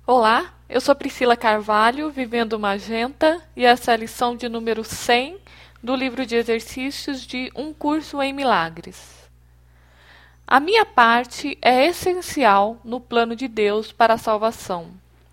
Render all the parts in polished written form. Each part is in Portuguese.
Olá, eu sou Priscila Carvalho, vivendo Magenta, e essa é a lição de número 100 do livro de exercícios de Um Curso em Milagres. A minha parte é essencial no plano de Deus para a salvação.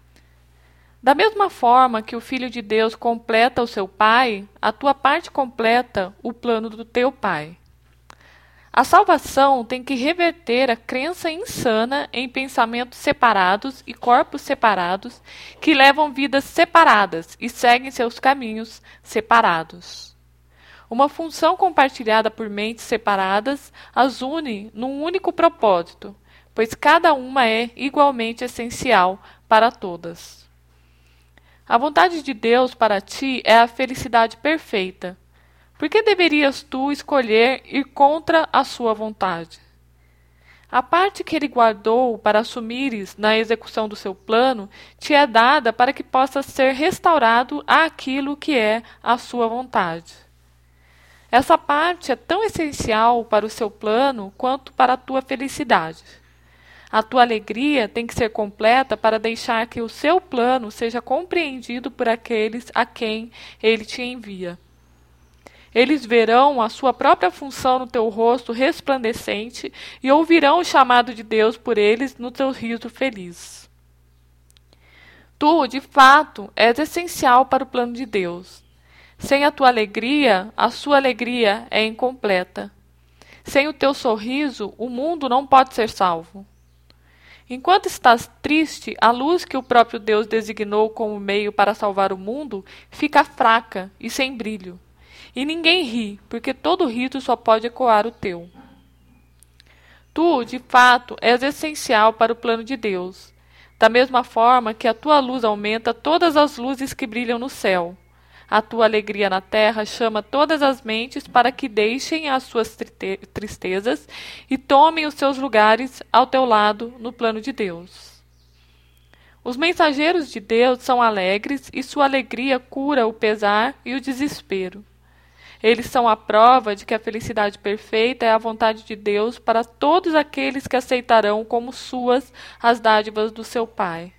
Da mesma forma que o Filho de Deus completa o seu Pai, a tua parte completa o plano do teu Pai. A salvação tem que reverter a crença insana em pensamentos separados e corpos separados que levam vidas separadas e seguem seus caminhos separados. Uma função compartilhada por mentes separadas as une num único propósito, pois cada uma é igualmente essencial para todas. A vontade de Deus para ti é a felicidade perfeita. Por que deverias tu escolher ir contra a sua vontade? A parte que ele guardou para assumires na execução do seu plano te é dada para que possas ser restaurado àquilo que é a sua vontade. Essa parte é tão essencial para o seu plano quanto para a tua felicidade. A tua alegria tem que ser completa para deixar que o seu plano seja compreendido por aqueles a quem ele te envia. Eles verão a sua própria função no teu rosto resplandecente e ouvirão o chamado de Deus por eles no teu riso feliz. Tu, de fato, és essencial para o plano de Deus. Sem a tua alegria, a sua alegria é incompleta. Sem o teu sorriso, o mundo não pode ser salvo. Enquanto estás triste, a luz que o próprio Deus designou como meio para salvar o mundo fica fraca e sem brilho. E ninguém ri, porque todo riso só pode ecoar o teu. Tu, de fato, és essencial para o plano de Deus, da mesma forma que a tua luz aumenta todas as luzes que brilham no céu. A tua alegria na terra chama todas as mentes para que deixem as suas tristezas e tomem os seus lugares ao teu lado no plano de Deus. Os mensageiros de Deus são alegres e sua alegria cura o pesar e o desespero. Eles são a prova de que a felicidade perfeita é a vontade de Deus para todos aqueles que aceitarão como suas as dádivas do seu Pai.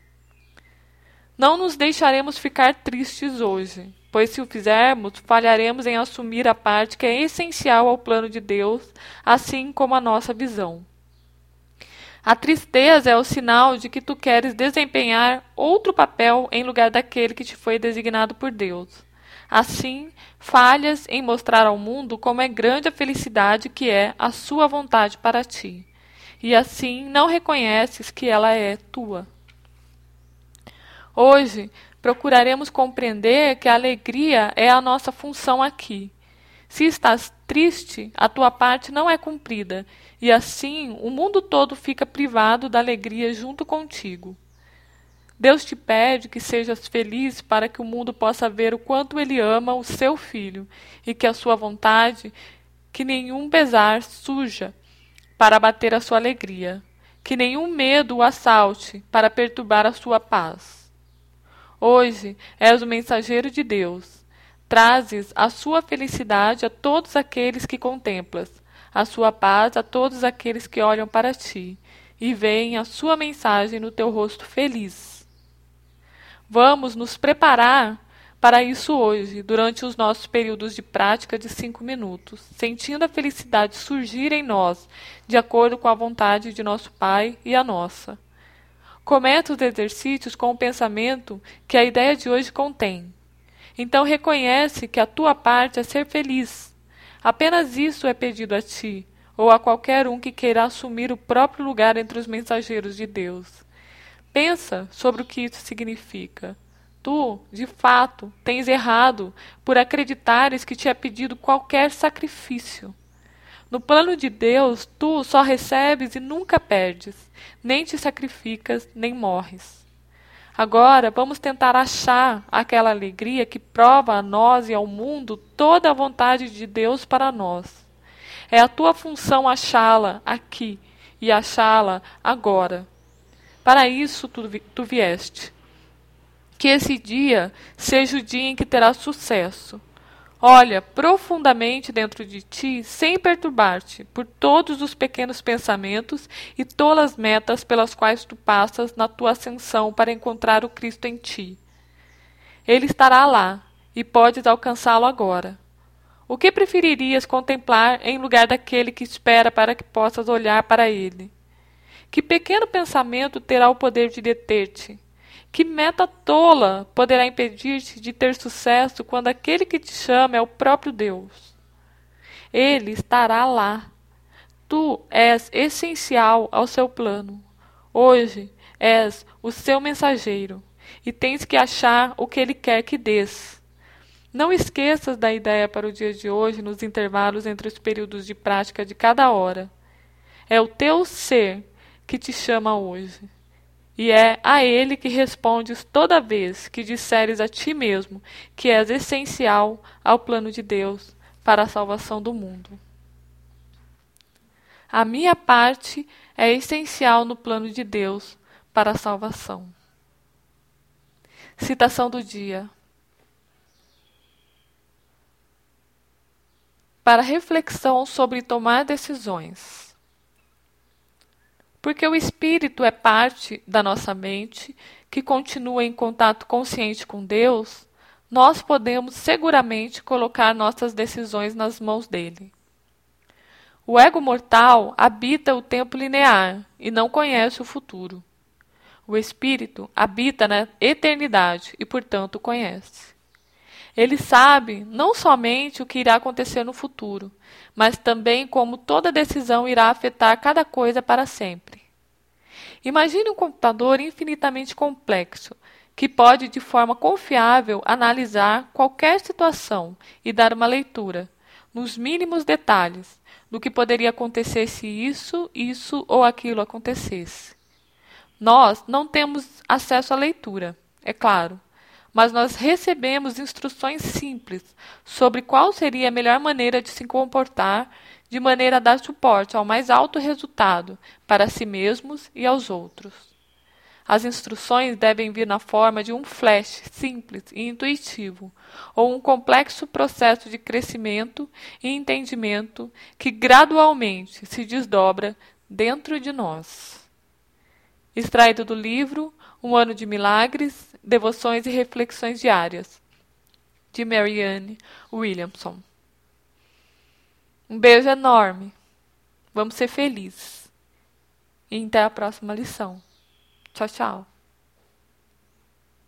Não nos deixaremos ficar tristes hoje, pois se o fizermos, falharemos em assumir a parte que é essencial ao plano de Deus, assim como a nossa visão. A tristeza é o sinal de que tu queres desempenhar outro papel em lugar daquele que te foi designado por Deus. Assim, falhas em mostrar ao mundo como é grande a felicidade que é a sua vontade para ti. E assim não reconheces que ela é tua. Hoje, procuraremos compreender que a alegria é a nossa função aqui. Se estás triste, a tua parte não é cumprida, e assim o mundo todo fica privado da alegria junto contigo. Deus te pede que sejas feliz para que o mundo possa ver o quanto ele ama o seu filho e que a sua vontade, que nenhum pesar surja para abater a sua alegria, que nenhum medo o assalte para perturbar a sua paz. Hoje és o mensageiro de Deus. Trazes a sua felicidade a todos aqueles que contemplas, a sua paz a todos aqueles que olham para ti e veem a sua mensagem no teu rosto feliz. Vamos nos preparar para isso hoje, durante os nossos períodos de prática de 5 minutos, sentindo a felicidade surgir em nós, de acordo com a vontade de nosso Pai e a nossa. Cometa os exercícios com o pensamento que a ideia de hoje contém. Então reconhece que a tua parte é ser feliz. Apenas isso é pedido a ti, ou a qualquer um que queira assumir o próprio lugar entre os mensageiros de Deus. Pensa sobre o que isso significa. Tu, de fato, tens errado por acreditares que te é pedido qualquer sacrifício. No plano de Deus, tu só recebes e nunca perdes, nem te sacrificas, nem morres. Agora, vamos tentar achar aquela alegria que prova a nós e ao mundo toda a vontade de Deus para nós. É a tua função achá-la aqui e achá-la agora. Para isso tu vieste. Que esse dia seja o dia em que terás sucesso. Olha profundamente dentro de ti, sem perturbar-te, por todos os pequenos pensamentos e tolas metas pelas quais tu passas na tua ascensão para encontrar o Cristo em ti. Ele estará lá, e podes alcançá-lo agora. O que preferirias contemplar em lugar daquele que espera para que possas olhar para ele? Que pequeno pensamento terá o poder de deter-te? Que meta tola poderá impedir-te de ter sucesso quando aquele que te chama é o próprio Deus? Ele estará lá. Tu és essencial ao seu plano. Hoje és o seu mensageiro e tens que achar o que ele quer que dês. Não esqueças da ideia para o dia de hoje nos intervalos entre os períodos de prática de cada hora. É o teu ser que te chama hoje. E é a ele que respondes toda vez que disseres a ti mesmo que és essencial ao plano de Deus para a salvação do mundo. A minha parte é essencial no plano de Deus para a salvação. Citação do dia. Para reflexão sobre tomar decisões. Porque o espírito é parte da nossa mente, que continua em contato consciente com Deus, nós podemos seguramente colocar nossas decisões nas mãos dele. O ego mortal habita o tempo linear e não conhece o futuro. O espírito habita na eternidade e, portanto, conhece. Ele sabe não somente o que irá acontecer no futuro, mas também como toda decisão irá afetar cada coisa para sempre. Imagine um computador infinitamente complexo, que pode de forma confiável analisar qualquer situação e dar uma leitura, nos mínimos detalhes, do que poderia acontecer se isso ou aquilo acontecesse. Nós não temos acesso à leitura, é claro, mas nós recebemos instruções simples sobre qual seria a melhor maneira de se comportar, de maneira a dar suporte ao mais alto resultado para si mesmos e aos outros. As instruções devem vir na forma de um flash simples e intuitivo, ou um complexo processo de crescimento e entendimento que gradualmente se desdobra dentro de nós. Extraído do livro Um Ano de Milagres, Devoções e Reflexões Diárias, de Marianne Williamson. Um beijo enorme. Vamos ser felizes. E até a próxima lição. Tchau, tchau.